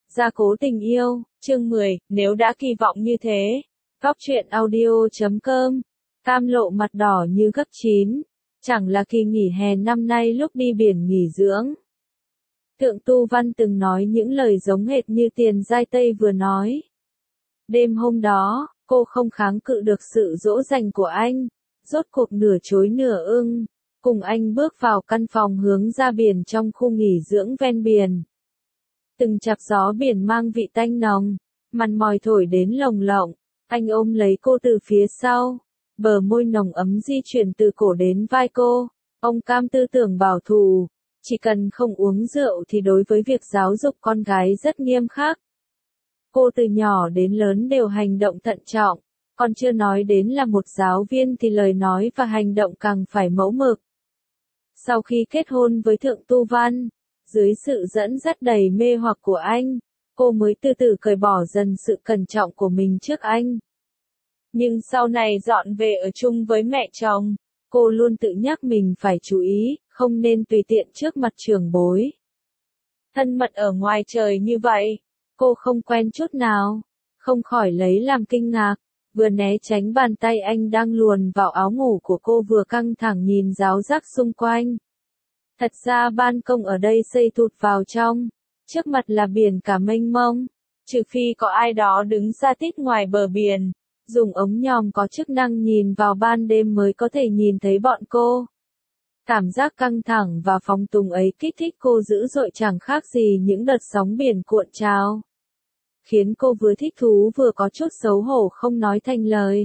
Gia cố tình yêu, chương 10, nếu đã kỳ vọng như thế. Góc truyện audio.com. Cam lộ mặt đỏ như gấc chín. Chẳng là kỳ nghỉ hè năm nay lúc đi biển nghỉ dưỡng. Thượng Tu Văn từng nói những lời giống hệt như Tiền Giai Tây vừa nói. Đêm hôm đó, cô không kháng cự được sự dỗ dành của anh. Rốt cuộc nửa chối nửa ưng. Cùng anh bước vào căn phòng hướng ra biển trong khu nghỉ dưỡng ven biển. Từng chặp gió biển mang vị tanh nồng, mằn mòi thổi đến lồng lộng, anh ôm lấy cô từ phía sau, bờ môi nồng ấm di chuyển từ cổ đến vai cô. Ông Cam tư tưởng bảo thủ, chỉ cần không uống rượu thì đối với việc giáo dục con gái rất nghiêm khắc. Cô từ nhỏ đến lớn đều hành động thận trọng, còn chưa nói đến là một giáo viên thì lời nói và hành động càng phải mẫu mực. Sau khi kết hôn với Thượng Tu Văn, dưới sự dẫn dắt đầy mê hoặc của anh, cô mới từ từ cởi bỏ dần sự cẩn trọng của mình trước anh. Nhưng sau này dọn về ở chung với mẹ chồng, cô luôn tự nhắc mình phải chú ý, không nên tùy tiện trước mặt trưởng bối. Thân mật ở ngoài trời như vậy, cô không quen chút nào, không khỏi lấy làm kinh ngạc, vừa né tránh bàn tay anh đang luồn vào áo ngủ của cô vừa căng thẳng nhìn ráo rác xung quanh. Thật ra ban công ở đây xây thụt vào trong, trước mặt là biển cả mênh mông, trừ phi có ai đó đứng xa tít ngoài bờ biển, dùng ống nhòm có chức năng nhìn vào ban đêm mới có thể nhìn thấy bọn cô. Cảm giác căng thẳng và phóng túng ấy kích thích cô dữ dội chẳng khác gì những đợt sóng biển cuộn trào. Khiến cô vừa thích thú vừa có chút xấu hổ không nói thành lời.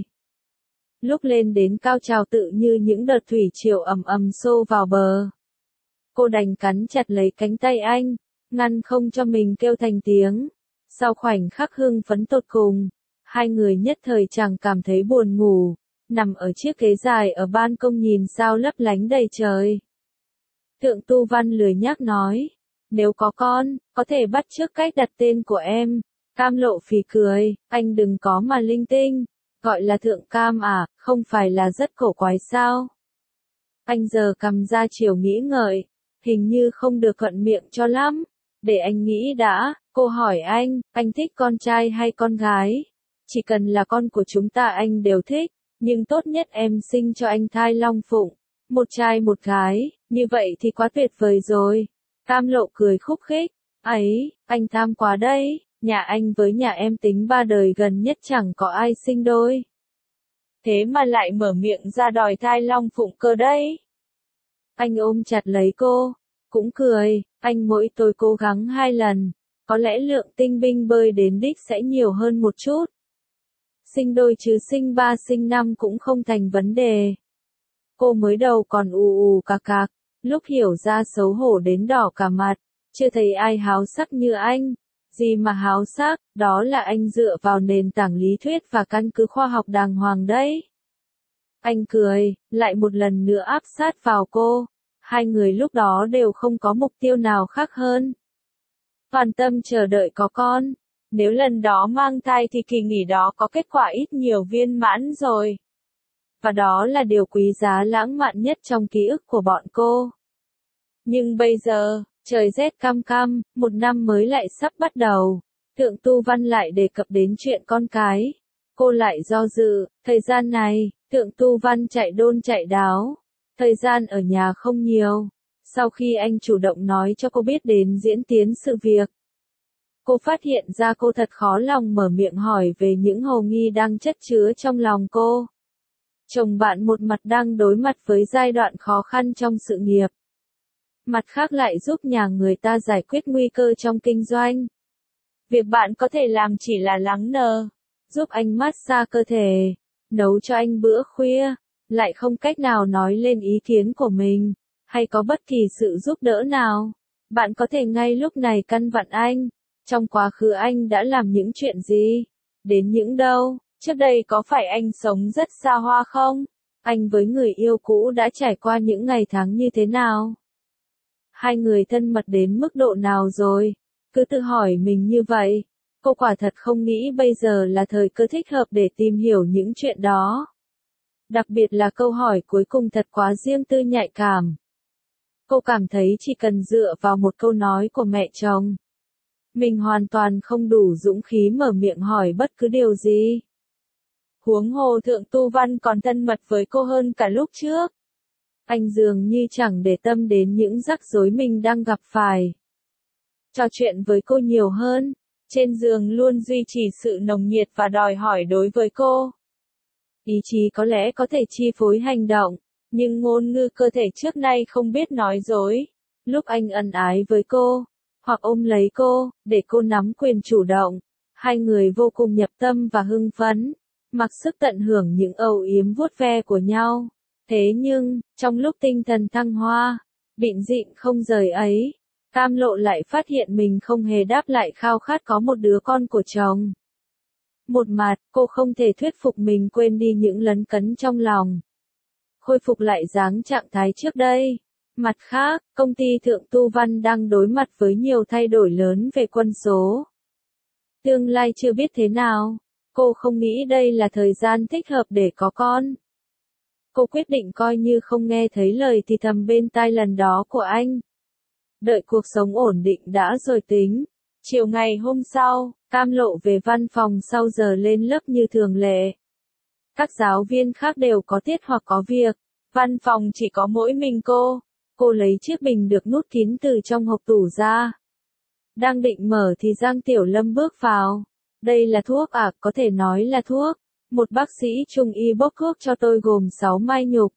Lúc lên đến cao trào tự như những đợt thủy triều ầm ầm xô vào bờ. Cô đành cắn chặt lấy cánh tay anh, ngăn không cho mình kêu thành tiếng. Sau khoảnh khắc hưng phấn tột cùng, hai người nhất thời chẳng cảm thấy buồn ngủ, nằm ở chiếc ghế dài ở ban công nhìn sao lấp lánh đầy trời. Thượng Tu Văn lười nhác nói, nếu có con, có thể bắt chước cách đặt tên của em. Cam lộ phì cười, anh đừng có mà linh tinh, gọi là Thượng Cam à, không phải là rất cổ quái sao? Anh giờ cầm ra chiều nghĩ ngợi, hình như không được thuận miệng cho lắm, để anh nghĩ đã. Cô hỏi anh thích con trai hay con gái? Chỉ cần là con của chúng ta anh đều thích, nhưng tốt nhất em sinh cho anh thai long phụng, một trai một gái, như vậy thì quá tuyệt vời rồi. Cam lộ cười khúc khích, ấy, anh tham quá đấy. Nhà anh với nhà em tính 3 đời gần nhất chẳng có ai sinh đôi. Thế mà lại mở miệng ra đòi thai long phụng cơ đấy. Anh ôm chặt lấy cô, cũng cười, anh mỗi tối cố gắng 2 lần, có lẽ lượng tinh binh bơi đến đích sẽ nhiều hơn một chút. Sinh đôi chứ sinh 3 sinh 5 cũng không thành vấn đề. Cô mới đầu còn ù cạc, lúc hiểu ra xấu hổ đến đỏ cả mặt, chưa thấy ai háo sắc như anh. Gì mà háo sắc, đó là anh dựa vào nền tảng lý thuyết và căn cứ khoa học đàng hoàng đấy. Anh cười, lại một lần nữa áp sát vào cô. Hai người lúc đó đều không có mục tiêu nào khác hơn. Toàn tâm chờ đợi có con. Nếu lần đó mang thai thì kỳ nghỉ đó có kết quả ít nhiều viên mãn rồi. Và đó là điều quý giá lãng mạn nhất trong ký ức của bọn cô. Nhưng bây giờ, trời rét căm căm, một năm mới lại sắp bắt đầu. Thượng Tu Văn lại đề cập đến chuyện con cái. Cô lại do dự, thời gian này, Thượng Tu Văn chạy đôn chạy đáo. Thời gian ở nhà không nhiều. Sau khi anh chủ động nói cho cô biết đến diễn tiến sự việc, cô phát hiện ra cô thật khó lòng mở miệng hỏi về những hồ nghi đang chất chứa trong lòng cô. Chồng bạn một mặt đang đối mặt với giai đoạn khó khăn trong sự nghiệp. Mặt khác lại giúp nhà người ta giải quyết nguy cơ trong kinh doanh. Việc bạn có thể làm chỉ là lắng nờ, giúp anh massage cơ thể, nấu cho anh bữa khuya, lại không cách nào nói lên ý kiến của mình, hay có bất kỳ sự giúp đỡ nào. Bạn có thể ngay lúc này căn vặn anh, trong quá khứ anh đã làm những chuyện gì, đến những đâu, trước đây có phải anh sống rất xa hoa không? Anh với người yêu cũ đã trải qua những ngày tháng như thế nào? Hai người thân mật đến mức độ nào rồi? Cứ tự hỏi mình như vậy. Cô quả thật không nghĩ bây giờ là thời cơ thích hợp để tìm hiểu những chuyện đó. Đặc biệt là câu hỏi cuối cùng thật quá riêng tư nhạy cảm. Cô cảm thấy chỉ cần dựa vào một câu nói của mẹ chồng, mình hoàn toàn không đủ dũng khí mở miệng hỏi bất cứ điều gì. Huống hồ Thượng Tu Văn còn thân mật với cô hơn cả lúc trước. Anh dường như chẳng để tâm đến những rắc rối mình đang gặp phải. Trò chuyện với cô nhiều hơn, trên giường luôn duy trì sự nồng nhiệt và đòi hỏi đối với cô. Ý chí có lẽ có thể chi phối hành động, nhưng ngôn ngữ cơ thể trước nay không biết nói dối. Lúc anh ân ái với cô, hoặc ôm lấy cô, để cô nắm quyền chủ động, hai người vô cùng nhập tâm và hưng phấn, mặc sức tận hưởng những âu yếm vuốt ve của nhau. Thế nhưng, trong lúc tinh thần thăng hoa, bịn dịn không rời ấy, Cam Lộ lại phát hiện mình không hề đáp lại khao khát có một đứa con của chồng. Một mặt, cô không thể thuyết phục mình quên đi những lấn cấn trong lòng, khôi phục lại dáng trạng thái trước đây. Mặt khác, công ty Thượng Tu Văn đang đối mặt với nhiều thay đổi lớn về quân số. Tương lai chưa biết thế nào, cô không nghĩ đây là thời gian thích hợp để có con. Cô quyết định coi như không nghe thấy lời thì thầm bên tai lần đó của anh. Đợi cuộc sống ổn định đã rồi tính. Chiều ngày hôm sau, Cam Lộ về văn phòng sau giờ lên lớp như thường lệ. Các giáo viên khác đều có tiết hoặc có việc, văn phòng chỉ có mỗi mình cô. Cô lấy chiếc bình được nút kín từ trong hộp tủ ra. Đang định mở thì Giang Tiểu Lâm bước vào. Đây là thuốc à, có thể nói là thuốc. Một bác sĩ trung y bốc thuốc cho tôi gồm 6 mai nhục.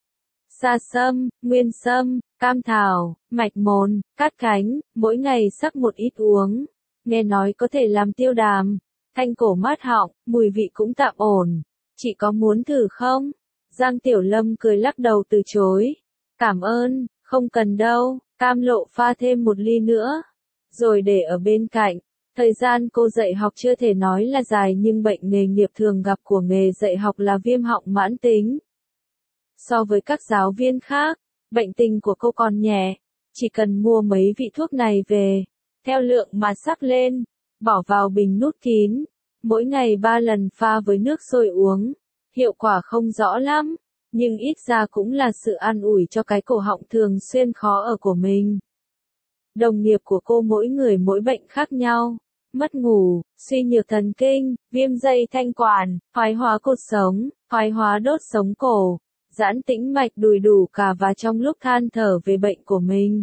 Sa sâm, nguyên sâm, cam thảo, mạch mồn, cát cánh, mỗi ngày sắc một ít uống. Nghe nói có thể làm tiêu đàm, thanh cổ mát họng, mùi vị cũng tạm ổn. Chị có muốn thử không? Giang Tiểu Lâm cười lắc đầu từ chối. Cảm ơn, không cần đâu. Cam Lộ pha thêm một ly nữa, rồi để ở bên cạnh. Thời gian cô dạy học chưa thể nói là dài, nhưng bệnh nghề nghiệp thường gặp của nghề dạy học là viêm họng mãn tính. So với các giáo viên khác, bệnh tình của cô còn nhẹ, chỉ cần mua mấy vị thuốc này về, theo lượng mà sắp lên, bỏ vào bình nút kín, mỗi ngày 3 lần pha với nước sôi uống. Hiệu quả không rõ lắm, nhưng ít ra cũng là sự an ủi cho cái cổ họng thường xuyên khó ở của mình. Đồng nghiệp của cô mỗi người mỗi bệnh khác nhau. Mất ngủ, suy nhược thần kinh, viêm dây thanh quản, thoái hóa cột sống, thoái hóa đốt sống cổ, giãn tĩnh mạch đùi đủ cả, và trong lúc than thở về bệnh của mình.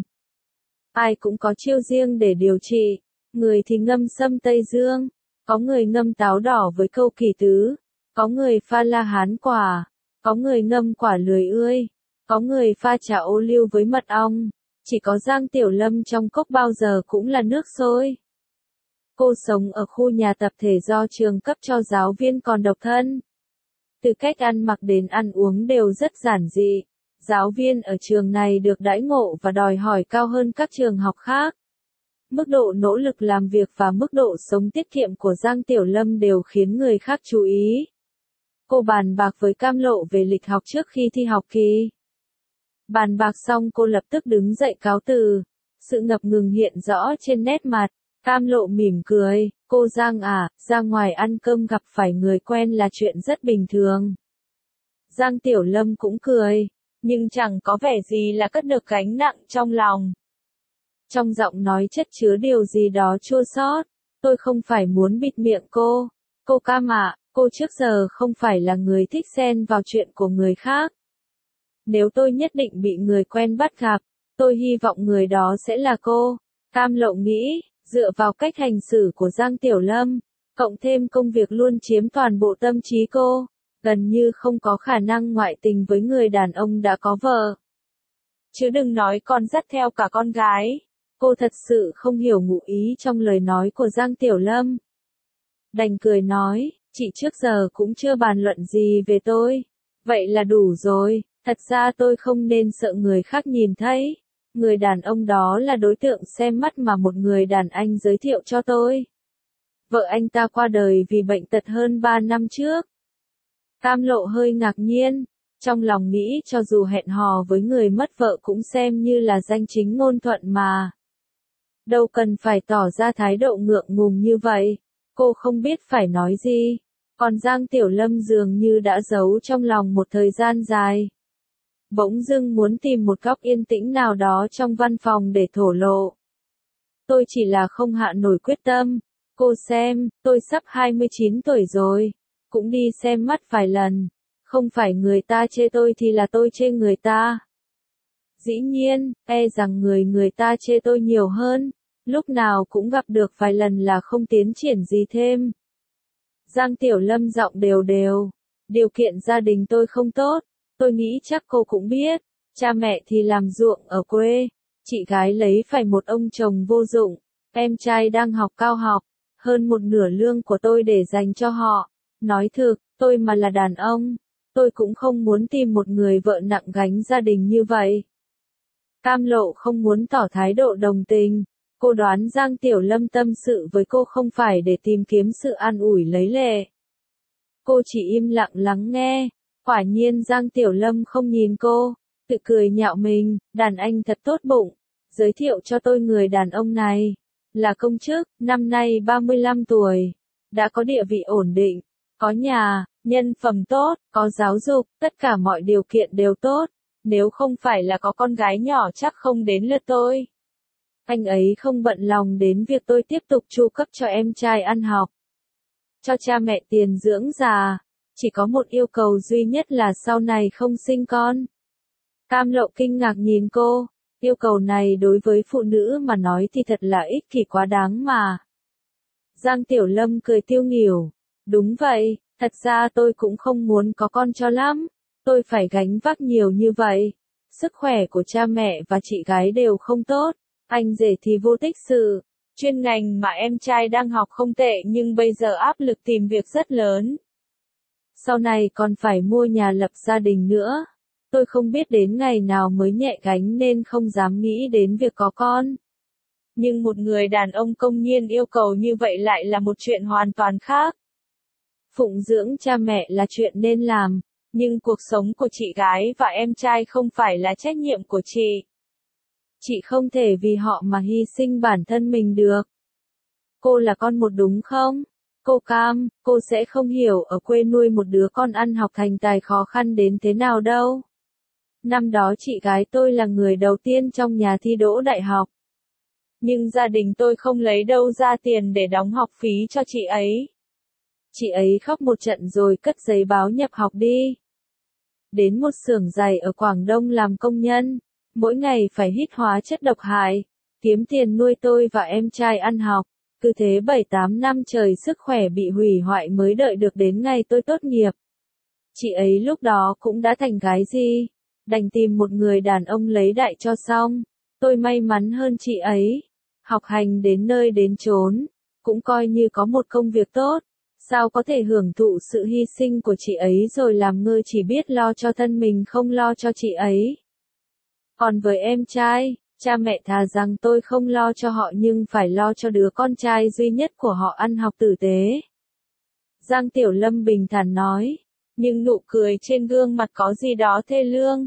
Ai cũng có chiêu riêng để điều trị, người thì ngâm sâm Tây Dương, có người ngâm táo đỏ với câu kỳ tứ, có người pha la hán quả, có người ngâm quả lười ươi, có người pha trà ô liu với mật ong, chỉ có Giang Tiểu Lâm trong cốc bao giờ cũng là nước sôi. Cô sống ở khu nhà tập thể do trường cấp cho giáo viên còn độc thân. Từ cách ăn mặc đến ăn uống đều rất giản dị. Giáo viên ở trường này được đãi ngộ và đòi hỏi cao hơn các trường học khác. Mức độ nỗ lực làm việc và mức độ sống tiết kiệm của Giang Tiểu Lâm đều khiến người khác chú ý. Cô bàn bạc với Cam Lộ về lịch học trước khi thi học kỳ. Bàn bạc xong cô lập tức đứng dậy cáo từ. Sự ngập ngừng hiện rõ trên nét mặt. Cam Lộ mỉm cười, cô Giang à, ra ngoài ăn cơm gặp phải người quen là chuyện rất bình thường. Giang Tiểu Lâm cũng cười, nhưng chẳng có vẻ gì là cất được gánh nặng trong lòng. Trong giọng nói chất chứa điều gì đó chua xót. Tôi không phải muốn bịt miệng cô. Cô Cam ạ, cô trước giờ không phải là người thích xen vào chuyện của người khác. Nếu tôi nhất định bị người quen bắt gặp, tôi hy vọng người đó sẽ là cô. Cam Lộ nghĩ, dựa vào cách hành xử của Giang Tiểu Lâm, cộng thêm công việc luôn chiếm toàn bộ tâm trí cô, gần như không có khả năng ngoại tình với người đàn ông đã có vợ. Chứ đừng nói còn dắt theo cả con gái. Cô thật sự không hiểu ngụ ý trong lời nói của Giang Tiểu Lâm. Đành cười nói, chị trước giờ cũng chưa bàn luận gì về tôi. Vậy là đủ rồi, thật ra tôi không nên sợ người khác nhìn thấy. Người đàn ông đó là đối tượng xem mắt mà một người đàn anh giới thiệu cho tôi. Vợ anh ta qua đời vì bệnh tật hơn 3 năm trước. Cam Lộ hơi ngạc nhiên, trong lòng nghĩ cho dù hẹn hò với người mất vợ cũng xem như là danh chính ngôn thuận mà. Đâu cần phải tỏ ra thái độ ngượng ngùng như vậy, cô không biết phải nói gì. Còn Giang Tiểu Lâm dường như đã giấu trong lòng một thời gian dài. Bỗng dưng muốn tìm một góc yên tĩnh nào đó trong văn phòng để thổ lộ. tôi chỉ là không hạ nổi quyết tâm. Cô xem, tôi sắp 29 tuổi rồi, cũng đi xem mắt vài lần, không phải người ta chê tôi thì là tôi chê người ta. Dĩ nhiên, e rằng người ta chê tôi nhiều hơn, lúc nào cũng gặp được vài lần là không tiến triển gì thêm. Giang Tiểu Lâm giọng đều đều, điều kiện gia đình tôi không tốt, tôi nghĩ chắc cô cũng biết, cha mẹ thì làm ruộng ở quê, chị gái lấy phải một ông chồng vô dụng, em trai đang học cao học, hơn một nửa lương của tôi để dành cho họ. Nói thực, tôi mà là đàn ông, tôi cũng không muốn tìm một người vợ nặng gánh gia đình như vậy. Cam Lộ không muốn tỏ thái độ đồng tình, cô đoán Giang Tiểu Lâm tâm sự với cô không phải để tìm kiếm sự an ủi lấy lệ. Cô chỉ im lặng lắng nghe, quả nhiên Giang Tiểu Lâm không nhìn cô, tự cười nhạo mình, đàn anh thật tốt bụng, giới thiệu cho tôi người đàn ông này, là công chức, năm nay 35 tuổi, đã có địa vị ổn định, có nhà, nhân phẩm tốt, có giáo dục, tất cả mọi điều kiện đều tốt, nếu không phải là có con gái nhỏ chắc không đến lượt tôi. Anh ấy không bận lòng đến việc tôi tiếp tục chu cấp cho em trai ăn học, cho cha mẹ tiền dưỡng già, chỉ có một yêu cầu duy nhất là sau này không sinh con. Cam Lộ kinh ngạc nhìn cô, yêu cầu này đối với phụ nữ mà nói thì thật là ích kỷ quá đáng mà. Giang Tiểu Lâm cười tiêu nghỉu, đúng vậy, thật ra tôi cũng không muốn có con cho lắm, tôi phải gánh vác nhiều như vậy, sức khỏe của cha mẹ và chị gái đều không tốt, anh rể thì vô tích sự, chuyên ngành mà em trai đang học không tệ nhưng bây giờ áp lực tìm việc rất lớn. Sau này còn phải mua nhà lập gia đình nữa. Tôi không biết đến ngày nào mới nhẹ gánh nên không dám nghĩ đến việc có con. Nhưng một người đàn ông công nhiên yêu cầu như vậy lại là một chuyện hoàn toàn khác. Phụng dưỡng cha mẹ là chuyện nên làm, nhưng cuộc sống của chị gái và em trai không phải là trách nhiệm của chị. Chị không thể vì họ mà hy sinh bản thân mình được. Cô là con một đúng không? Cô Cam, cô sẽ không hiểu ở quê nuôi một đứa con ăn học thành tài khó khăn đến thế nào đâu. Năm đó chị gái tôi là người đầu tiên trong nhà thi đỗ đại học. Nhưng gia đình tôi không lấy đâu ra tiền để đóng học phí cho chị ấy. Chị ấy khóc một trận rồi cất giấy báo nhập học đi. Đến một xưởng giày ở Quảng Đông làm công nhân, mỗi ngày phải hít hóa chất độc hại, kiếm tiền nuôi tôi và em trai ăn học. Cứ thế 7-8 năm trời sức khỏe bị hủy hoại mới đợi được đến ngày tôi tốt nghiệp. Chị ấy lúc đó cũng đã thành gái gì, đành tìm một người đàn ông lấy đại cho xong. Tôi may mắn hơn chị ấy, học hành đến nơi đến chốn, cũng coi như có một công việc tốt. Sao có thể hưởng thụ sự hy sinh của chị ấy rồi làm ngơ chỉ biết lo cho thân mình không lo cho chị ấy. Còn với em trai, cha mẹ thà rằng tôi không lo cho họ nhưng phải lo cho đứa con trai duy nhất của họ ăn học tử tế. Giang Tiểu Lâm bình thản nói, nhưng nụ cười trên gương mặt có gì đó thê lương.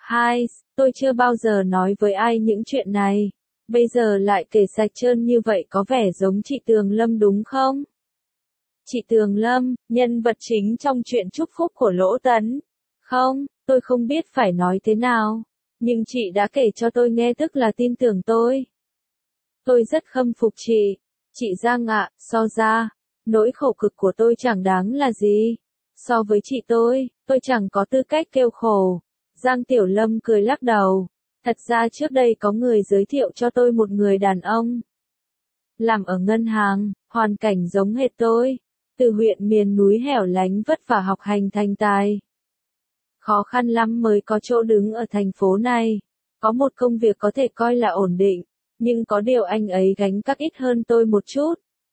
Tôi chưa bao giờ nói với ai những chuyện này, bây giờ lại kể sạch trơn như vậy có vẻ giống chị Tường Lâm đúng không? Chị Tường Lâm, nhân vật chính trong chuyện chúc phúc của Lỗ Tấn. Không, tôi không biết phải nói thế nào. Nhưng chị đã kể cho tôi nghe tức là tin tưởng tôi. Tôi rất khâm phục chị. Chị Giang ạ, so ra, nỗi khổ cực của tôi chẳng đáng là gì. So với chị tôi chẳng có tư cách kêu khổ. Giang Tiểu Lâm cười lắc đầu. Thật ra trước đây có người giới thiệu cho tôi một người đàn ông. Làm ở ngân hàng, hoàn cảnh giống hệt tôi. Từ huyện miền núi hẻo lánh vất vả học hành thành tài. Khó khăn lắm mới có chỗ đứng ở thành phố này. Có một công việc có thể coi là ổn định, nhưng có điều anh ấy gánh vác ít hơn tôi một chút.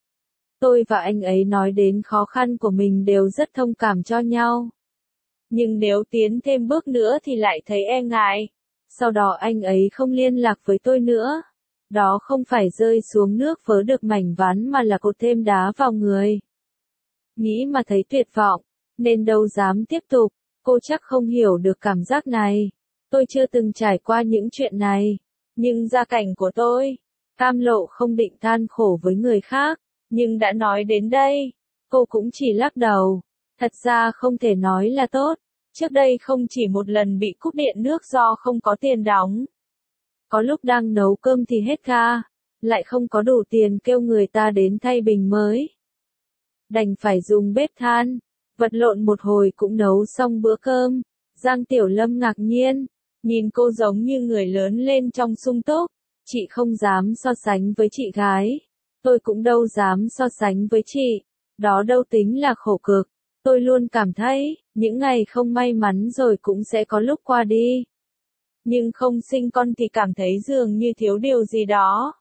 Tôi và anh ấy nói đến khó khăn của mình đều rất thông cảm cho nhau. Nhưng nếu tiến thêm bước nữa thì lại thấy e ngại. Sau đó anh ấy không liên lạc với tôi nữa. Đó không phải rơi xuống nước vớ được mảnh ván mà là cột thêm đá vào người. Nghĩ mà thấy tuyệt vọng, nên đâu dám tiếp tục. Cô chắc không hiểu được cảm giác này. Tôi chưa từng trải qua những chuyện này. Nhưng gia cảnh của tôi, Cam Lộ không định than khổ với người khác. Nhưng đã nói đến đây, cô cũng chỉ lắc đầu. Thật ra không thể nói là tốt. Trước đây không chỉ một lần bị cúp điện nước do không có tiền đóng. Có lúc đang nấu cơm thì hết ga. lại không có đủ tiền kêu người ta đến thay bình mới. Đành phải dùng bếp than, vật lộn một hồi cũng nấu xong bữa cơm. Giang Tiểu Lâm ngạc nhiên, nhìn cô giống như người lớn lên trong sung túc. Chị không dám so sánh với chị gái, tôi cũng đâu dám so sánh với chị, đó đâu tính là khổ cực. Tôi luôn cảm thấy, những ngày không may mắn rồi cũng sẽ có lúc qua đi. Nhưng không sinh con thì cảm thấy dường như thiếu điều gì đó.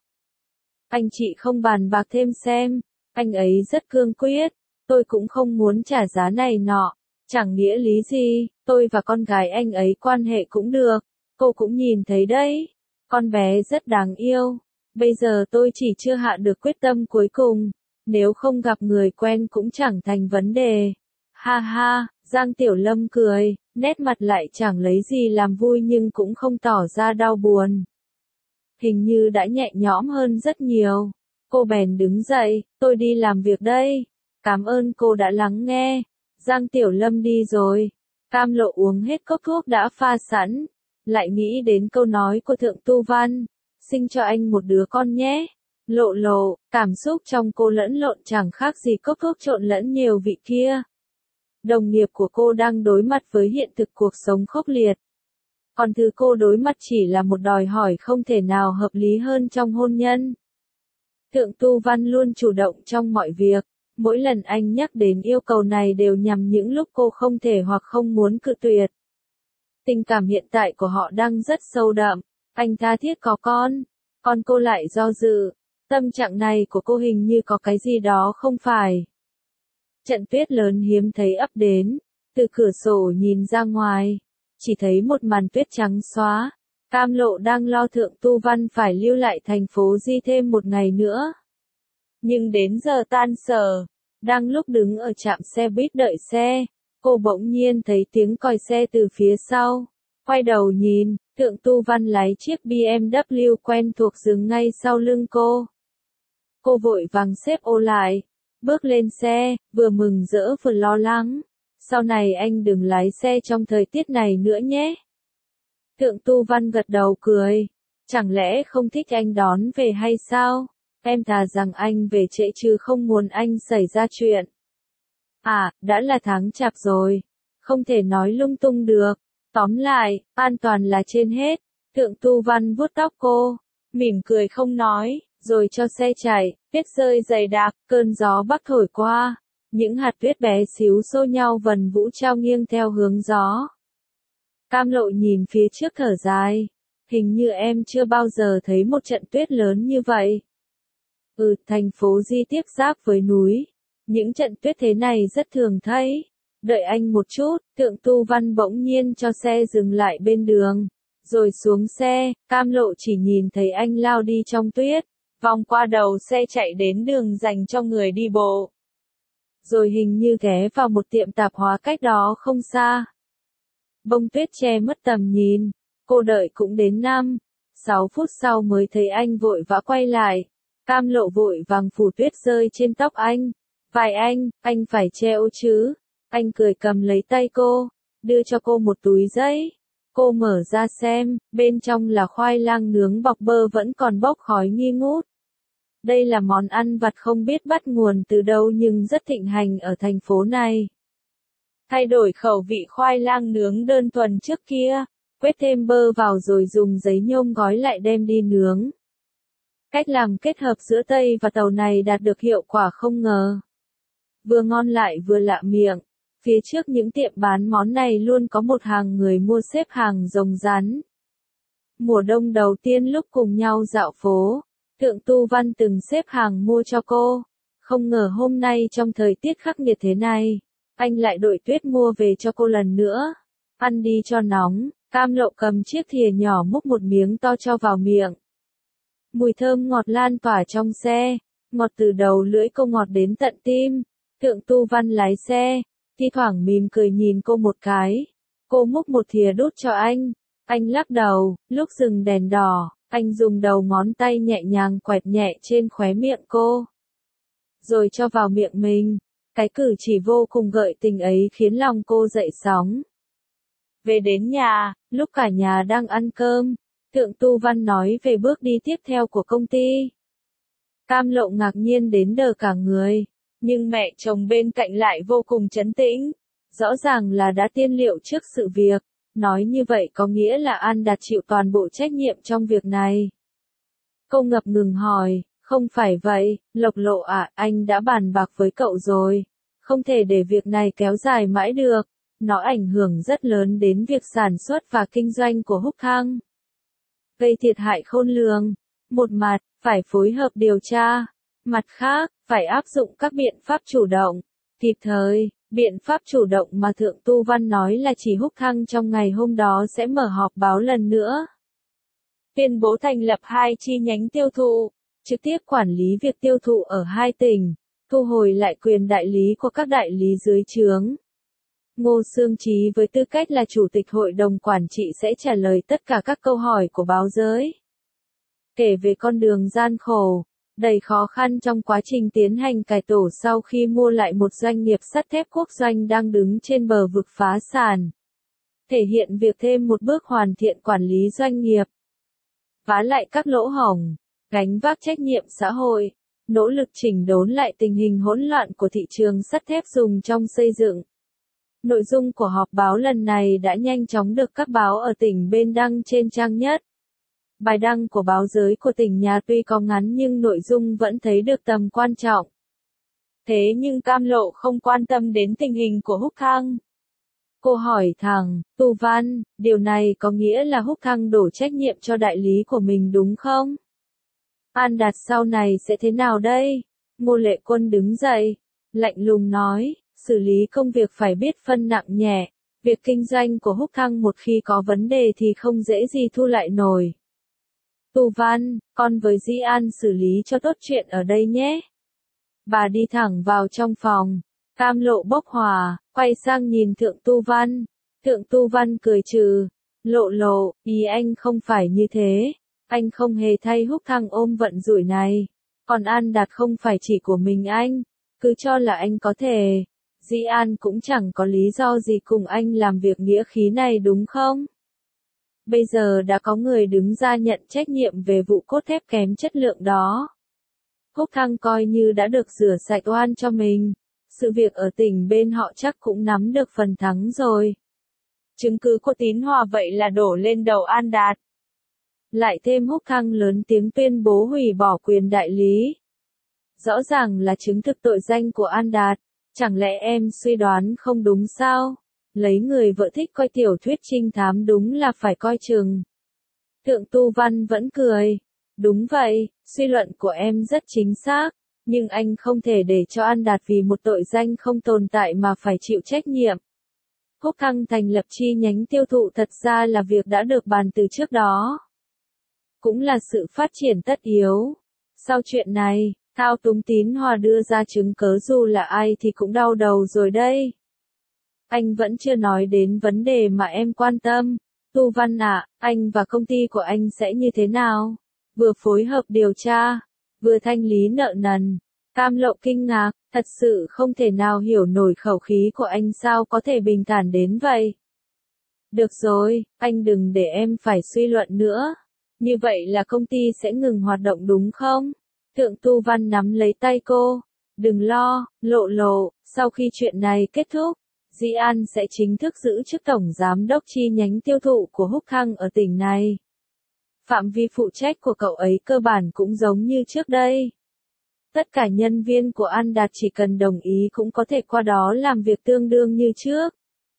Anh chị không bàn bạc thêm xem, anh ấy rất cương quyết, tôi cũng không muốn trả giá này nọ, chẳng nghĩa lý gì, tôi và con gái anh ấy quan hệ cũng được, cô cũng nhìn thấy đấy, con bé rất đáng yêu, bây giờ tôi chỉ chưa hạ được quyết tâm cuối cùng, nếu không gặp người quen cũng chẳng thành vấn đề. Ha ha, Giang Tiểu Lâm cười, nét mặt lại chẳng lấy gì làm vui nhưng cũng không tỏ ra đau buồn. Hình như đã nhẹ nhõm hơn rất nhiều. Cô bèn đứng dậy, tôi đi làm việc đây. Cảm ơn cô đã lắng nghe. Giang Tiểu Lâm đi rồi. Cam Lộ uống hết cốc thuốc đã pha sẵn. Lại nghĩ đến câu nói của Thượng Tu Văn. Sinh cho anh một đứa con nhé. Lộ lộ, cảm xúc trong cô lẫn lộn chẳng khác gì cốc thuốc trộn lẫn nhiều vị kia. Đồng nghiệp của cô đang đối mặt với hiện thực cuộc sống khốc liệt. Còn thứ cô đối mặt chỉ là một đòi hỏi không thể nào hợp lý hơn trong hôn nhân. Thượng Tu Văn luôn chủ động trong mọi việc, mỗi lần anh nhắc đến yêu cầu này đều nhằm những lúc cô không thể hoặc không muốn cự tuyệt. Tình cảm hiện tại của họ đang rất sâu đậm, anh tha thiết có con, còn cô lại do dự, tâm trạng này của cô hình như có cái gì đó không phải. Trận tuyết lớn hiếm thấy ập đến, từ cửa sổ nhìn ra ngoài, chỉ thấy một màn tuyết trắng xóa. Cam Lộ đang lo Thượng Tu Văn phải lưu lại thành phố Di thêm một ngày nữa. Nhưng đến giờ tan sở, đang lúc đứng ở trạm xe buýt đợi xe, cô bỗng nhiên thấy tiếng còi xe từ phía sau. Quay đầu nhìn, Thượng Tu Văn lái chiếc BMW quen thuộc dừng ngay sau lưng cô. Cô vội vàng xếp ô lại, bước lên xe, vừa mừng rỡ vừa lo lắng. Sau này anh đừng lái xe trong thời tiết này nữa nhé. Thượng Tu Văn gật đầu cười. Chẳng lẽ không thích anh đón về hay sao? Em thà rằng anh về trễ chứ không muốn anh xảy ra chuyện. À, đã là tháng chạp rồi. Không thể nói lung tung được. Tóm lại, an toàn là trên hết. Thượng Tu Văn vuốt tóc cô, mỉm cười không nói, rồi cho xe chạy. Tuyết rơi dày đặc, cơn gió bắc thổi qua. Những hạt tuyết bé xíu xô nhau vần vũ trao nghiêng theo hướng gió. Cam Lộ nhìn phía trước thở dài. Hình như em chưa bao giờ thấy một trận tuyết lớn như vậy. Thành phố Di tiếp giáp với núi. Những trận tuyết thế này rất thường thấy. Đợi anh một chút, Thượng Tu Văn bỗng nhiên cho xe dừng lại bên đường. Rồi xuống xe, Cam Lộ chỉ nhìn thấy anh lao đi trong tuyết. Vòng qua đầu xe chạy đến đường dành cho người đi bộ. Rồi hình như ghé vào một tiệm tạp hóa cách đó không xa. Bông tuyết che mất tầm nhìn, cô đợi cũng đến 5-6 phút sau mới thấy anh vội vã quay lại. Cam Lộ vội vàng phủ tuyết rơi trên tóc anh. Vài anh phải che ô chứ. Anh cười cầm lấy tay cô, đưa cho cô một túi giấy. Cô mở ra xem, bên trong là khoai lang nướng bọc bơ vẫn còn bốc khói nghi ngút. Đây là món ăn vặt không biết bắt nguồn từ đâu nhưng rất thịnh hành ở thành phố này. Thay đổi khẩu vị khoai lang nướng đơn thuần trước kia, quét thêm bơ vào rồi dùng giấy nhôm gói lại đem đi nướng. Cách làm kết hợp giữa Tây và Tàu này đạt được hiệu quả không ngờ. Vừa ngon lại vừa lạ miệng. Phía trước những tiệm bán món này luôn có một hàng người mua xếp hàng rồng rắn. Mùa đông đầu tiên lúc cùng nhau dạo phố, Thượng Tu Văn từng xếp hàng mua cho cô. Không ngờ hôm nay trong thời tiết khắc nghiệt thế này, anh lại đội tuyết mua về cho cô lần nữa. Ăn đi cho nóng, Cam Lộ cầm chiếc thìa nhỏ múc một miếng to cho vào miệng. Mùi thơm ngọt lan tỏa trong xe, ngọt từ đầu lưỡi cô ngọt đến tận tim. Thượng Tu Văn lái xe, thi thoảng mỉm cười nhìn cô một cái. Cô múc một thìa đút cho anh lắc đầu, lúc dừng đèn đỏ, anh dùng đầu ngón tay nhẹ nhàng quẹt nhẹ trên khóe miệng cô. Rồi cho vào miệng mình, cái cử chỉ vô cùng gợi tình ấy khiến lòng cô dậy sóng. Về đến nhà, lúc cả nhà đang ăn cơm, Thượng Tu Văn nói về bước đi tiếp theo của công ty. Cam Lộ ngạc nhiên đến đờ cả người, nhưng mẹ chồng bên cạnh lại vô cùng trấn tĩnh. Rõ ràng là đã tiên liệu trước sự việc, nói như vậy có nghĩa là An Đạt chịu toàn bộ trách nhiệm trong việc này. Cô ngập ngừng hỏi, không phải vậy, Lộc Lộ à, anh đã bàn bạc với cậu rồi, không thể để việc này kéo dài mãi được, nó ảnh hưởng rất lớn đến việc sản xuất và kinh doanh của Húc Thăng. Gây thiệt hại khôn lường, một mặt, phải phối hợp điều tra, mặt khác, phải áp dụng các biện pháp chủ động, kịp thời. Biện pháp chủ động mà Thượng Tu Văn nói là chỉ Húc Thăng trong ngày hôm đó sẽ mở họp báo lần nữa. Tuyên bố thành lập 2 chi nhánh tiêu thụ, trực tiếp quản lý việc tiêu thụ ở 2 tỉnh, thu hồi lại quyền đại lý của các đại lý dưới trướng. Ngô Xương Trí với tư cách là Chủ tịch Hội đồng Quản trị sẽ trả lời tất cả các câu hỏi của báo giới. Kể về con đường gian khổ, đầy khó khăn trong quá trình tiến hành cải tổ sau khi mua lại một doanh nghiệp sắt thép quốc doanh đang đứng trên bờ vực phá sản. Thể hiện việc thêm một bước hoàn thiện quản lý doanh nghiệp. Vá lại các lỗ hổng, gánh vác trách nhiệm xã hội, nỗ lực chỉnh đốn lại tình hình hỗn loạn của thị trường sắt thép dùng trong xây dựng. Nội dung của họp báo lần này đã nhanh chóng được các báo ở tỉnh bên đăng trên trang nhất. Bài đăng của báo giới của tỉnh nhà tuy có ngắn nhưng nội dung vẫn thấy được tầm quan trọng. Thế nhưng Cam Lộ không quan tâm đến tình hình của Húc Thăng. Cô hỏi thẳng, Tu Văn, điều này có nghĩa là Húc Thăng đổ trách nhiệm cho đại lý của mình đúng không? An Đạt sau này sẽ thế nào đây? Ngô Lệ Quân đứng dậy, lạnh lùng nói, xử lý công việc phải biết phân nặng nhẹ. Việc kinh doanh của Húc Thăng một khi có vấn đề thì không dễ gì thu lại nổi. Tu Văn, con với Dĩ An xử lý cho tốt chuyện ở đây nhé. Bà đi thẳng vào trong phòng. Cam Lộ bốc hỏa, quay sang nhìn Thượng Tu Văn. Thượng Tu Văn cười trừ. Lộ, ý anh không phải như thế. Anh không hề thay Húc Thăng ôm vận rủi này. Còn An Đạt không phải chỉ của mình anh. Cứ cho là anh có thể. Dĩ An cũng chẳng có lý do gì cùng anh làm việc nghĩa khí này đúng không? Bây giờ đã có người đứng ra nhận trách nhiệm về vụ cốt thép kém chất lượng đó. Húc Thăng coi như đã được rửa sạch oan cho mình. Sự việc ở tỉnh bên họ chắc cũng nắm được phần thắng rồi. Chứng cứ của Tín Hòa vậy là đổ lên đầu An Đạt. Lại thêm Húc Thăng lớn tiếng tuyên bố hủy bỏ quyền đại lý. Rõ ràng là chứng thực tội danh của An Đạt. Chẳng lẽ em suy đoán không đúng sao? Lấy người vợ thích coi tiểu thuyết trinh thám đúng là phải coi chừng. Thượng Tu Văn vẫn cười. Đúng vậy, suy luận của em rất chính xác. Nhưng anh không thể để cho An Đạt vì một tội danh không tồn tại mà phải chịu trách nhiệm. Húc Thăng thành lập chi nhánh tiêu thụ thật ra là việc đã được bàn từ trước đó. Cũng là sự phát triển tất yếu. Sau chuyện này, thao túng Tín Hòa đưa ra chứng cớ dù là ai thì cũng đau đầu rồi đây. Anh vẫn chưa nói đến vấn đề mà em quan tâm. Tu Văn ạ, anh và công ty của anh sẽ như thế nào? Vừa phối hợp điều tra, vừa thanh lý nợ nần. Cam Lộ kinh ngạc, thật sự không thể nào hiểu nổi khẩu khí của anh sao có thể bình thản đến vậy. Được rồi, anh đừng để em phải suy luận nữa. Như vậy là công ty sẽ ngừng hoạt động đúng không? Thượng Tu Văn nắm lấy tay cô. Đừng lo, Lộ, sau khi chuyện này kết thúc, Dĩ An sẽ chính thức giữ chức tổng giám đốc chi nhánh tiêu thụ của Húc Thăng ở tỉnh này. Phạm vi phụ trách của cậu ấy cơ bản cũng giống như trước đây. Tất cả nhân viên của An Đạt chỉ cần đồng ý cũng có thể qua đó làm việc tương đương như trước.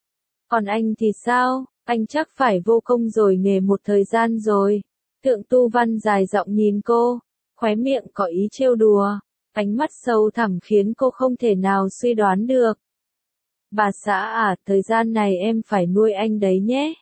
Còn anh thì sao? Anh chắc phải vô công rồi nghề một thời gian rồi. Thượng Tu Văn dài giọng nhìn cô, khóe miệng có ý trêu đùa, ánh mắt sâu thẳm khiến cô không thể nào suy đoán được. Bà xã à, thời gian này em phải nuôi anh đấy nhé.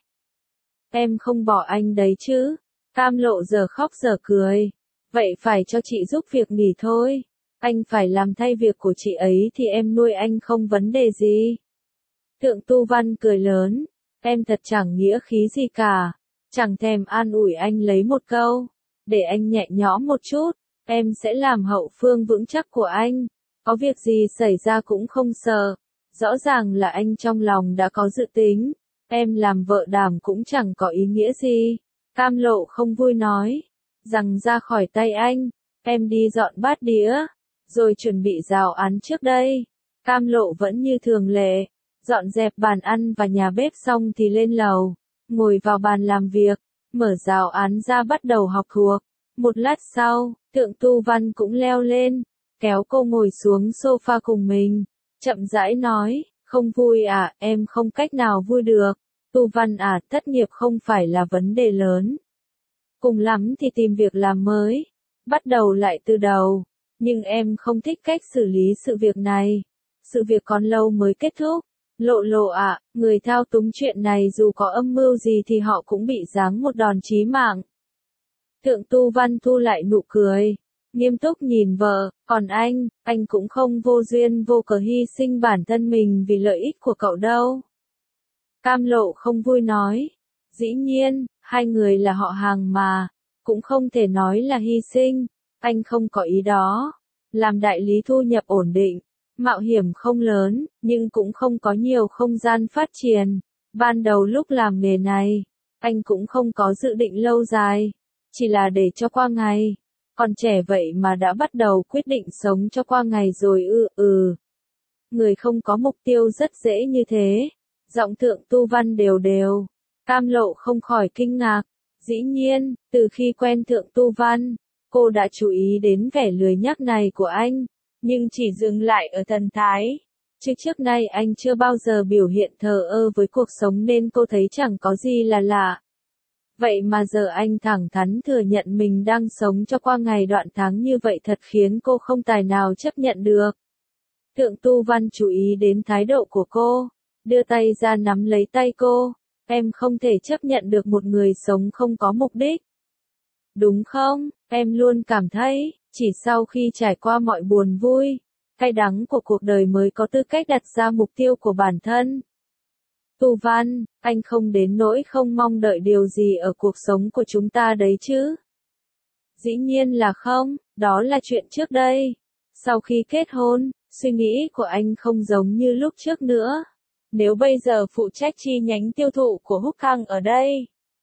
Em không bỏ anh đấy chứ. Cam Lộ giờ khóc giờ cười. Vậy phải cho chị giúp việc nghỉ thôi. Anh phải làm thay việc của chị ấy thì em nuôi anh không vấn đề gì. Thượng Tu Văn cười lớn. Em thật chẳng nghĩa khí gì cả. Chẳng thèm an ủi anh lấy một câu. Để anh nhẹ nhõm một chút. Em sẽ làm hậu phương vững chắc của anh. Có việc gì xảy ra cũng không sợ. Rõ ràng là anh trong lòng đã có dự tính. Em làm vợ đảm cũng chẳng có ý nghĩa gì. Cam Lộ không vui nói. Rằng ra khỏi tay anh. em đi dọn bát đĩa, rồi chuẩn bị giáo án trước đây. Cam Lộ vẫn như thường lệ, dọn dẹp bàn ăn và nhà bếp xong thì lên lầu, ngồi vào bàn làm việc, mở giáo án ra bắt đầu học thuộc. Một lát sau, Thượng Tu Văn cũng leo lên, kéo cô ngồi xuống sofa cùng mình, chậm rãi nói, không vui à, em không cách nào vui được. Tu Văn à, thất nghiệp không phải là vấn đề lớn. Cùng lắm thì tìm việc làm mới, bắt đầu lại từ đầu, nhưng em không thích cách xử lý sự việc này. Sự việc còn lâu mới kết thúc. Lộ Lộ ạ, người thao túng chuyện này dù có âm mưu gì thì họ cũng bị giáng một đòn chí mạng. Thượng Tu Văn thu lại nụ cười, nghiêm túc nhìn vợ, còn anh cũng không vô duyên vô cớ hy sinh bản thân mình vì lợi ích của cậu đâu. Cam Lộ không vui nói, dĩ nhiên, hai người là họ hàng mà, cũng không thể nói là hy sinh, anh không có ý đó. Làm đại lý thu nhập ổn định, mạo hiểm không lớn, nhưng cũng không có nhiều không gian phát triển. Ban đầu lúc làm nghề này, anh cũng không có dự định lâu dài, chỉ là để cho qua ngày. Còn trẻ vậy mà đã bắt đầu quyết định sống cho qua ngày rồi Người không có mục tiêu rất dễ như thế. Giọng Thượng Tu Văn đều đều. Cam Lộ không khỏi kinh ngạc. Dĩ nhiên, từ khi quen Thượng Tu Văn, cô đã chú ý đến vẻ lười nhác này của anh, nhưng chỉ dừng lại ở thần thái. Chứ trước nay anh chưa bao giờ biểu hiện thờ ơ với cuộc sống nên cô thấy chẳng có gì là lạ. Vậy mà giờ anh thẳng thắn thừa nhận mình đang sống cho qua ngày đoạn tháng như vậy thật khiến cô không tài nào chấp nhận được. Thượng Tu Văn chú ý đến thái độ của cô, đưa tay ra nắm lấy tay cô. Em không thể chấp nhận được một người sống không có mục đích. Đúng không? Em luôn cảm thấy, chỉ sau khi trải qua mọi buồn vui, cay đắng của cuộc đời mới có tư cách đặt ra mục tiêu của bản thân. Tu Văn, anh không đến nỗi không mong đợi điều gì ở cuộc sống của chúng ta đấy chứ? Dĩ nhiên là không, đó là chuyện trước đây. Sau khi kết hôn, suy nghĩ của anh không giống như lúc trước nữa. Nếu bây giờ phụ trách chi nhánh tiêu thụ của Húc Khang ở đây,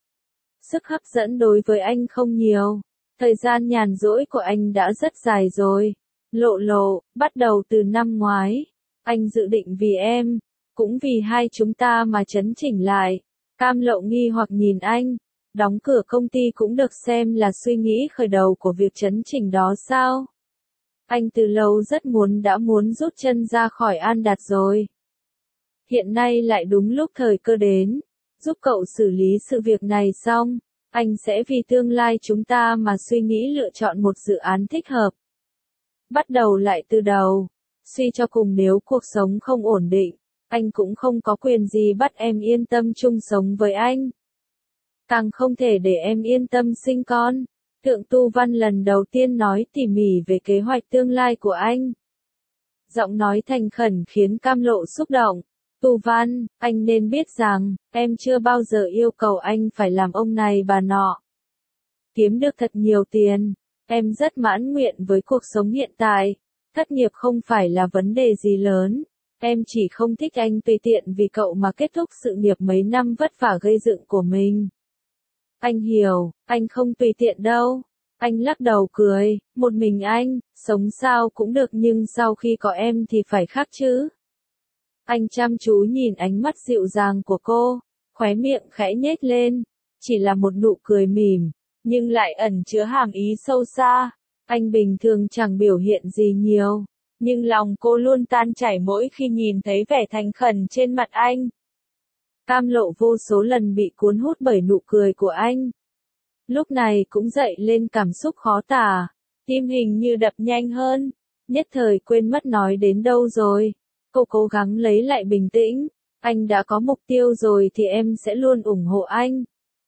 sức hấp dẫn đối với anh không nhiều. Thời gian nhàn rỗi của anh đã rất dài rồi. Lộ Lộ, bắt đầu từ năm ngoái, anh dự định vì em, cũng vì hai chúng ta mà chấn chỉnh lại. Cam Lộ nghi hoặc nhìn anh, đóng cửa công ty cũng được xem là suy nghĩ khởi đầu của việc chấn chỉnh đó sao? Anh từ lâu rất đã muốn rút chân ra khỏi An Đạt rồi. Hiện nay lại đúng lúc thời cơ đến, giúp cậu xử lý sự việc này xong, anh sẽ vì tương lai chúng ta mà suy nghĩ lựa chọn một dự án thích hợp. Bắt đầu lại từ đầu, suy cho cùng nếu cuộc sống không ổn định, anh cũng không có quyền gì bắt em yên tâm chung sống với anh. Càng không thể để em yên tâm sinh con. Thượng Tu Văn lần đầu tiên nói tỉ mỉ về kế hoạch tương lai của anh. Giọng nói thành khẩn khiến Cam Lộ xúc động. Tu Văn, anh nên biết rằng, em chưa bao giờ yêu cầu anh phải làm ông này bà nọ. Kiếm được thật nhiều tiền, em rất mãn nguyện với cuộc sống hiện tại. Thất nghiệp không phải là vấn đề gì lớn. Em chỉ không thích anh tùy tiện vì cậu mà kết thúc sự nghiệp mấy năm vất vả gây dựng của mình. Anh hiểu, anh không tùy tiện đâu. Anh lắc đầu cười, một mình anh, sống sao cũng được nhưng sau khi có em thì phải khác chứ. Anh chăm chú nhìn ánh mắt dịu dàng của cô, khóe miệng khẽ nhếch lên, chỉ là một nụ cười mỉm, nhưng lại ẩn chứa hàm ý sâu xa. Anh bình thường chẳng biểu hiện gì nhiều, nhưng lòng cô luôn tan chảy mỗi khi nhìn thấy vẻ thành khẩn trên mặt anh. Cam Lộ vô số lần bị cuốn hút bởi nụ cười của anh. Lúc này cũng dậy lên cảm xúc khó tả, tim hình như đập nhanh hơn, nhất thời quên mất nói đến đâu rồi. Cô cố gắng lấy lại bình tĩnh, anh đã có mục tiêu rồi thì em sẽ luôn ủng hộ anh.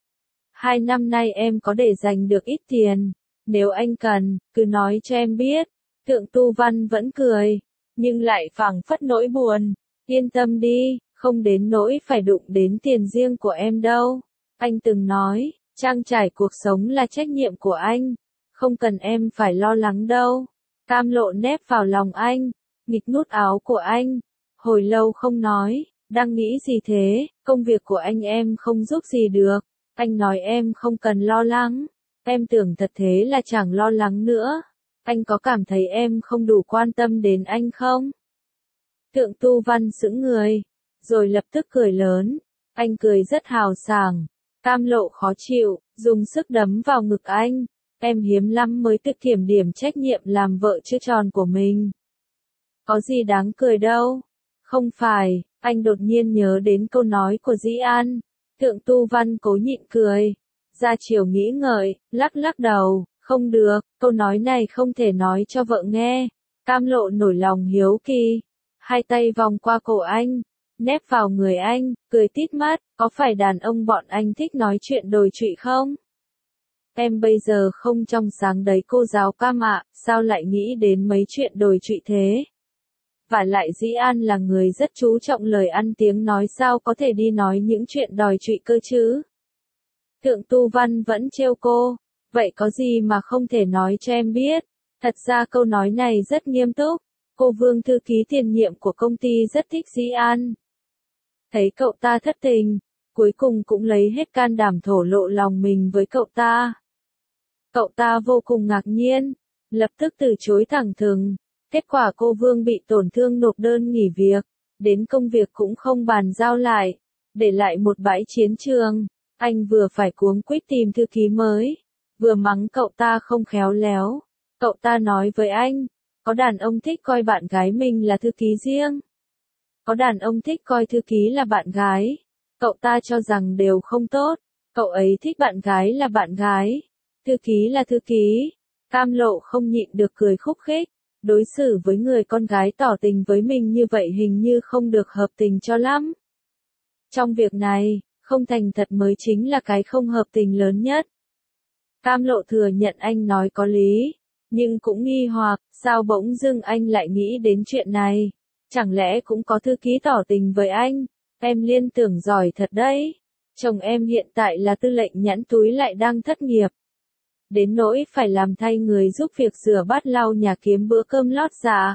2 năm nay em có để dành được ít tiền, nếu anh cần, cứ nói cho em biết. Thượng Tu Văn vẫn cười, nhưng lại phảng phất nỗi buồn. Yên tâm đi, không đến nỗi phải đụng đến tiền riêng của em đâu. Anh từng nói, trang trải cuộc sống là trách nhiệm của anh, không cần em phải lo lắng đâu. Cam Lộ nép vào lòng anh, nghịch nút áo của anh. Hồi lâu không nói, đang nghĩ gì thế, công việc của anh em không giúp gì được. Anh nói em không cần lo lắng, em tưởng thật thế là chẳng lo lắng nữa. Anh có cảm thấy em không đủ quan tâm đến anh không? Thượng Tu Văn sững người, rồi lập tức cười lớn. Anh cười rất hào sảng. Cam Lộ khó chịu, dùng sức đấm vào ngực anh. Em hiếm lắm mới tự kiểm điểm trách nhiệm làm vợ chưa tròn của mình. Có gì đáng cười đâu. Không phải, anh đột nhiên nhớ đến câu nói của Dĩ An. Thượng Tu Văn cố nhịn cười. Gia Triều nghĩ ngợi, lắc lắc đầu, không được, câu nói này không thể nói cho vợ nghe. Cam Lộ nổi lòng hiếu kỳ. Hai tay vòng qua cổ anh, nép vào người anh, cười tít mắt, có phải đàn ông bọn anh thích nói chuyện đồi trụy không? Em bây giờ không trong sáng đấy cô giáo Cam ạ, sao lại nghĩ đến mấy chuyện đồi trụy thế? Và lại Dĩ An là người rất chú trọng lời ăn tiếng nói, sao có thể đi nói những chuyện đòi trụy cơ chứ? Thượng Tu Văn vẫn trêu cô, vậy có gì mà không thể nói cho em biết? Thật ra câu nói này rất nghiêm túc, cô Vương thư ký tiền nhiệm của công ty rất thích Dĩ An. Thấy cậu ta thất tình, cuối cùng cũng lấy hết can đảm thổ lộ lòng mình với cậu ta. Cậu ta vô cùng ngạc nhiên, lập tức từ chối thẳng thừng. Kết quả cô Vương bị tổn thương nộp đơn nghỉ việc, đến công việc cũng không bàn giao lại, để lại một bãi chiến trường. Anh vừa phải cuống quýt tìm thư ký mới, vừa mắng cậu ta không khéo léo. Cậu ta nói với anh, có đàn ông thích coi bạn gái mình là thư ký riêng. Có đàn ông thích coi thư ký là bạn gái. Cậu ta cho rằng đều không tốt. Cậu ấy thích bạn gái là bạn gái. Thư ký là thư ký. Cam Lộ không nhịn được cười khúc khích. Đối xử với người con gái tỏ tình với mình như vậy hình như không được hợp tình cho lắm. Trong việc này, không thành thật mới chính là cái không hợp tình lớn nhất. Cam Lộ thừa nhận anh nói có lý, nhưng cũng nghi hoặc, sao bỗng dưng anh lại nghĩ đến chuyện này? Chẳng lẽ cũng có thư ký tỏ tình với anh? Em liên tưởng giỏi thật đấy. Chồng em hiện tại là tư lệnh nhãn túi lại đang thất nghiệp. Đến nỗi phải làm thay người giúp việc rửa bát lau nhà kiếm bữa cơm lót dạ.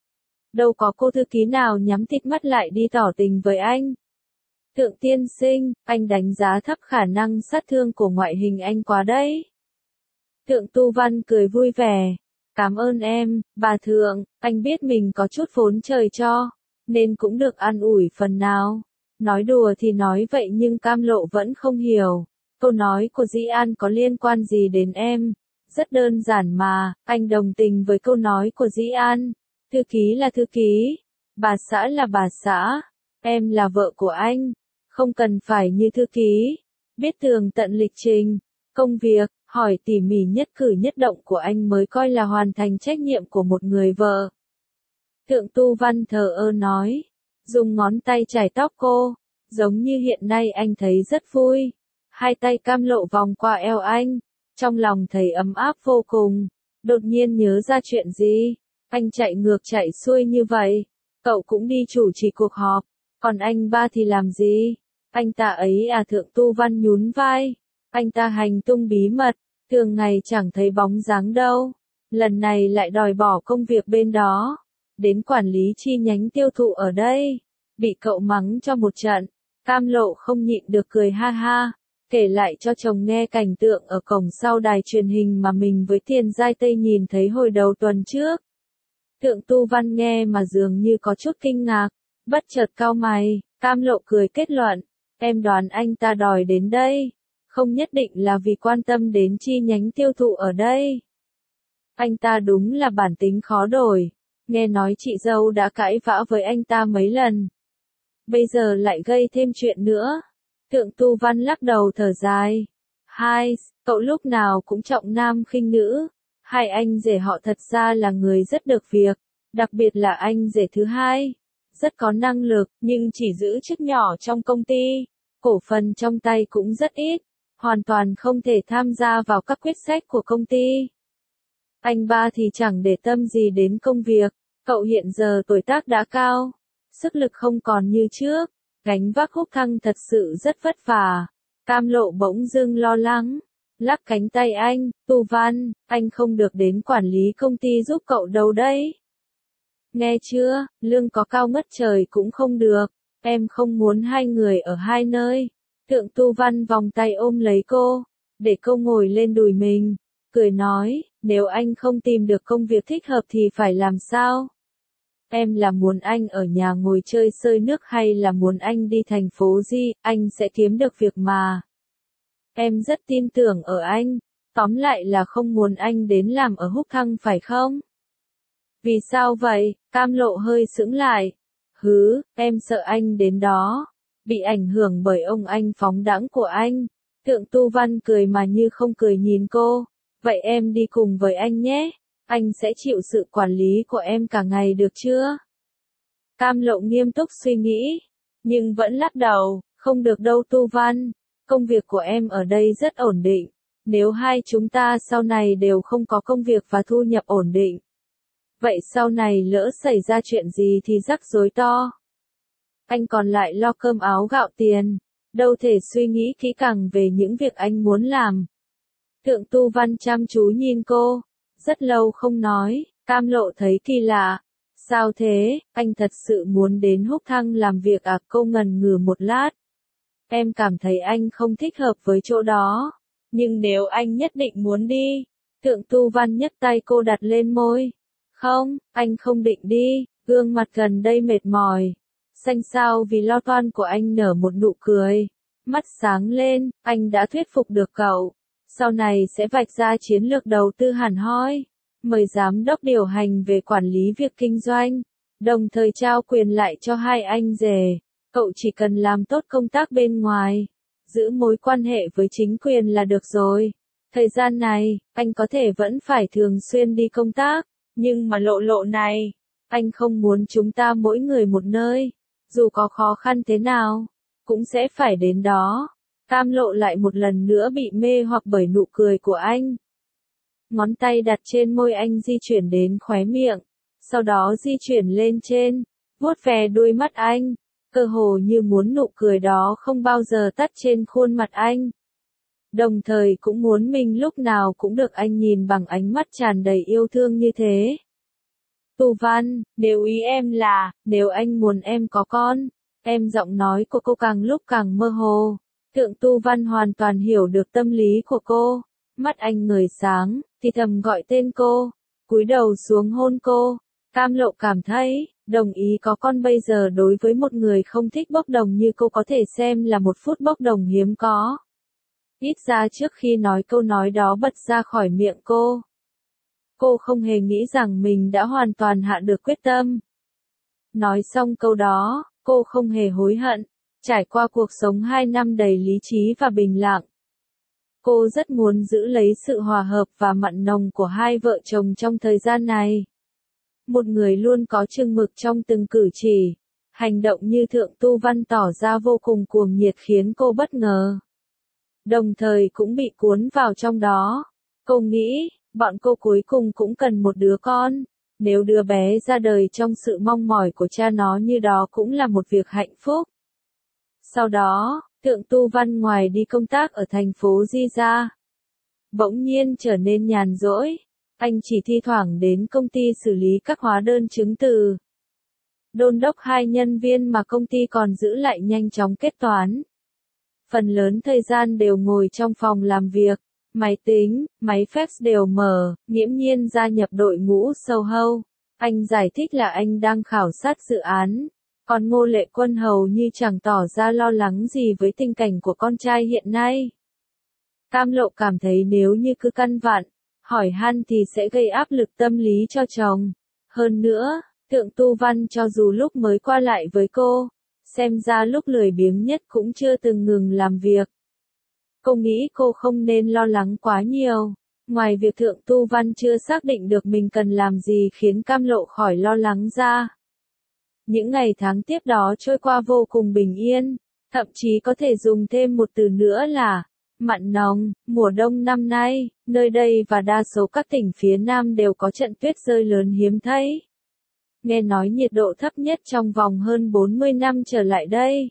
Đâu có cô thư ký nào nhắm tít mắt lại đi tỏ tình với anh. Thượng tiên sinh, anh đánh giá thấp khả năng sát thương của ngoại hình anh quá đấy. Thượng Tu Văn cười vui vẻ. Cảm ơn em, bà Thượng, anh biết mình có chút vốn trời cho, nên cũng được an ủi phần nào. Nói đùa thì nói vậy nhưng Cam Lộ vẫn không hiểu. Câu nói của Dĩ An có liên quan gì đến em? Rất đơn giản mà, anh đồng tình với câu nói của Dĩ An. Thư ký là thư ký, bà xã là bà xã, em là vợ của anh. Không cần phải như thư ký, biết tường tận lịch trình, công việc, hỏi tỉ mỉ nhất cử nhất động của anh mới coi là hoàn thành trách nhiệm của một người vợ. Thượng Tu Văn thờ ơ nói, dùng ngón tay chải tóc cô, giống như hiện nay anh thấy rất vui. Hai tay Cam Lộ vòng qua eo anh, trong lòng thấy ấm áp vô cùng. Đột nhiên nhớ ra chuyện gì, anh chạy ngược chạy xuôi như vậy, cậu cũng đi chủ trì cuộc họp, còn anh ba thì làm gì? Anh ta ấy à? Thượng Tu Văn nhún vai, anh ta hành tung bí mật, thường ngày chẳng thấy bóng dáng đâu, lần này lại đòi bỏ công việc bên đó, đến quản lý chi nhánh tiêu thụ ở đây, bị cậu mắng cho một trận. Cam Lộ không nhịn được cười ha ha, kể lại cho chồng nghe cảnh tượng ở cổng sau đài truyền hình mà mình với Tiền Giai Tây nhìn thấy hồi đầu tuần trước. Thượng Tu Văn nghe mà dường như có chút kinh ngạc, bất chợt cau mày. Cam Lộ cười kết luận, em đoán anh ta đòi đến đây, không nhất định là vì quan tâm đến chi nhánh tiêu thụ ở đây. Anh ta đúng là bản tính khó đổi, nghe nói chị dâu đã cãi vã với anh ta mấy lần. Bây giờ lại gây thêm chuyện nữa. Thượng Tu Văn lắc đầu thở dài. Hai, cậu lúc nào cũng trọng nam khinh nữ. Hai anh rể họ thật ra là người rất được việc, đặc biệt là anh rể thứ hai. Rất có năng lực, nhưng chỉ giữ chức nhỏ trong công ty. Cổ phần trong tay cũng rất ít, hoàn toàn không thể tham gia vào các quyết sách của công ty. Anh ba thì chẳng để tâm gì đến công việc, cậu hiện giờ tuổi tác đã cao, sức lực không còn như trước, gánh vác húc thăng thật sự rất vất vả. Cam Lộ bỗng dưng lo lắng, lắc cánh tay anh, Tu Văn, anh không được đến quản lý công ty giúp cậu đâu đấy. Nghe chưa, lương có cao ngất trời cũng không được, em không muốn hai người ở hai nơi. Thượng Tu Văn vòng tay ôm lấy cô, để cô ngồi lên đùi mình, cười nói, nếu anh không tìm được công việc thích hợp thì phải làm sao? Em là muốn anh ở nhà ngồi chơi sơi nước hay là muốn anh đi thành phố Di, anh sẽ kiếm được việc mà. Em rất tin tưởng ở anh, tóm lại là không muốn anh đến làm ở Húc Thăng phải không? Vì sao vậy? Cam Lộ hơi sững lại. Em sợ anh đến đó, bị ảnh hưởng bởi ông anh phóng đãng của anh. Thượng Tu Văn cười mà như không cười nhìn cô. Vậy em đi cùng với anh nhé, anh sẽ chịu sự quản lý của em cả ngày được chưa? Cam Lộ nghiêm túc suy nghĩ, nhưng vẫn lắc đầu, không được đâu Tu Văn, công việc của em ở đây rất ổn định. Nếu hai chúng ta sau này đều không có công việc và thu nhập ổn định, vậy sau này lỡ xảy ra chuyện gì thì rắc rối to. Anh còn lại lo cơm áo gạo tiền, đâu thể suy nghĩ kỹ càng về những việc anh muốn làm. Thượng Tu Văn chăm chú nhìn cô, rất lâu không nói, Cam Lộ thấy kỳ lạ. Sao thế, anh thật sự muốn đến Húc Thăng làm việc à? Cô ngần ngừ một lát. Em cảm thấy anh không thích hợp với chỗ đó, nhưng nếu anh nhất định muốn đi. Thượng Tu Văn nhấc tay cô đặt lên môi. Không, anh không định đi, gương mặt gần đây mệt mỏi. Xanh xao vì lo toan của anh nở một nụ cười. Mắt sáng lên, anh đã thuyết phục được cậu. Sau này sẽ vạch ra chiến lược đầu tư hẳn hoi. Mời giám đốc điều hành về quản lý việc kinh doanh. Đồng thời trao quyền lại cho hai anh rể. Cậu chỉ cần làm tốt công tác bên ngoài. Giữ mối quan hệ với chính quyền là được rồi. Thời gian này, anh có thể vẫn phải thường xuyên đi công tác. Nhưng mà Lộ này, anh không muốn chúng ta mỗi người một nơi. Dù có khó khăn thế nào, cũng sẽ phải đến đó. Cam Lộ lại một lần nữa bị mê hoặc bởi nụ cười của anh. Ngón tay đặt trên môi anh di chuyển đến khóe miệng, sau đó di chuyển lên trên, vuốt ve đuôi mắt anh, cơ hồ như muốn nụ cười đó không bao giờ tắt trên khuôn mặt anh. Đồng thời cũng muốn mình lúc nào cũng được anh nhìn bằng ánh mắt tràn đầy yêu thương như thế. Tu Văn, nếu ý em là, nếu anh muốn em có con, giọng nói của cô càng lúc càng mơ hồ. Thượng Tu Văn hoàn toàn hiểu được tâm lý của cô, mắt anh ngời sáng, thì thầm gọi tên cô, cúi đầu xuống hôn cô. Cam Lộ cảm thấy, đồng ý có con bây giờ đối với một người không thích bốc đồng như cô có thể xem là một phút bốc đồng hiếm có. Ít ra trước khi nói câu nói đó bật ra khỏi miệng cô. Cô không hề nghĩ rằng mình đã hoàn toàn hạ được quyết tâm. Nói xong câu đó, cô không hề hối hận, trải qua cuộc sống 2 năm đầy lý trí và bình lặng. Cô rất muốn giữ lấy sự hòa hợp và mặn nồng của hai vợ chồng trong thời gian này. Một người luôn có chừng mực trong từng cử chỉ, hành động như Thượng Tu Văn tỏ ra vô cùng cuồng nhiệt khiến cô bất ngờ. Đồng thời cũng bị cuốn vào trong đó. Cô nghĩ, bọn cô cuối cùng cũng cần một đứa con. Nếu đứa bé ra đời trong sự mong mỏi của cha nó như đó cũng là một việc hạnh phúc. Sau đó, Thượng Tu Văn ngoài đi công tác ở thành phố Di ra, bỗng nhiên trở nên nhàn rỗi. Anh chỉ thi thoảng đến công ty xử lý các hóa đơn chứng từ. Đôn đốc hai nhân viên mà công ty còn giữ lại nhanh chóng kết toán. Phần lớn thời gian đều ngồi trong phòng làm việc, máy tính, máy fax đều mở, nghiễm nhiên gia nhập đội ngũ SOHO. Anh giải thích là anh đang khảo sát dự án, còn Ngô Lệ Quân hầu như chẳng tỏ ra lo lắng gì với tình cảnh của con trai hiện nay. Cam Lộ cảm thấy nếu như cứ căn vặn, hỏi han thì sẽ gây áp lực tâm lý cho chồng. Hơn nữa, Thượng Tu Văn cho dù lúc mới qua lại với cô, xem ra lúc lười biếng nhất cũng chưa từng ngừng làm việc. Cô nghĩ cô không nên lo lắng quá nhiều. Ngoài việc Thượng Tu Văn chưa xác định được mình cần làm gì khiến Cam Lộ khỏi lo lắng ra. Những ngày tháng tiếp đó trôi qua vô cùng bình yên, thậm chí có thể dùng thêm một từ nữa là mặn nồng. Mùa đông năm nay, nơi đây và đa số các tỉnh phía Nam đều có trận tuyết rơi lớn hiếm thấy. Nghe nói nhiệt độ thấp nhất trong vòng hơn 40 năm trở lại đây.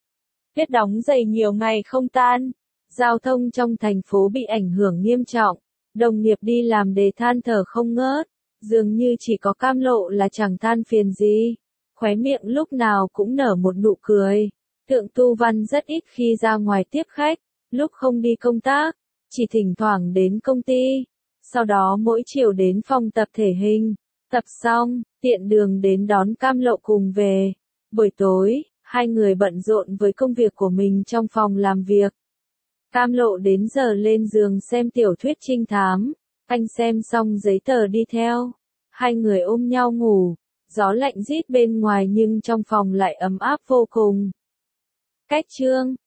Tuyết đóng dày nhiều ngày không tan. Giao thông trong thành phố bị ảnh hưởng nghiêm trọng. Đồng nghiệp đi làm để than thở không ngớt. Dường như chỉ có Cam Lộ là chẳng than phiền gì. Khóe miệng lúc nào cũng nở một nụ cười. Thượng Tu Văn rất ít khi ra ngoài tiếp khách. Lúc không đi công tác, chỉ thỉnh thoảng đến công ty. Sau đó mỗi chiều đến phòng tập thể hình, tập xong, tiện đường đến đón Cam Lộ cùng về. Buổi tối, hai người bận rộn với công việc của mình trong phòng làm việc. Cam Lộ đến giờ lên giường xem tiểu thuyết trinh thám, anh xem xong giấy tờ đi theo. Hai người ôm nhau ngủ, gió lạnh rít bên ngoài nhưng trong phòng lại ấm áp vô cùng. Cách chương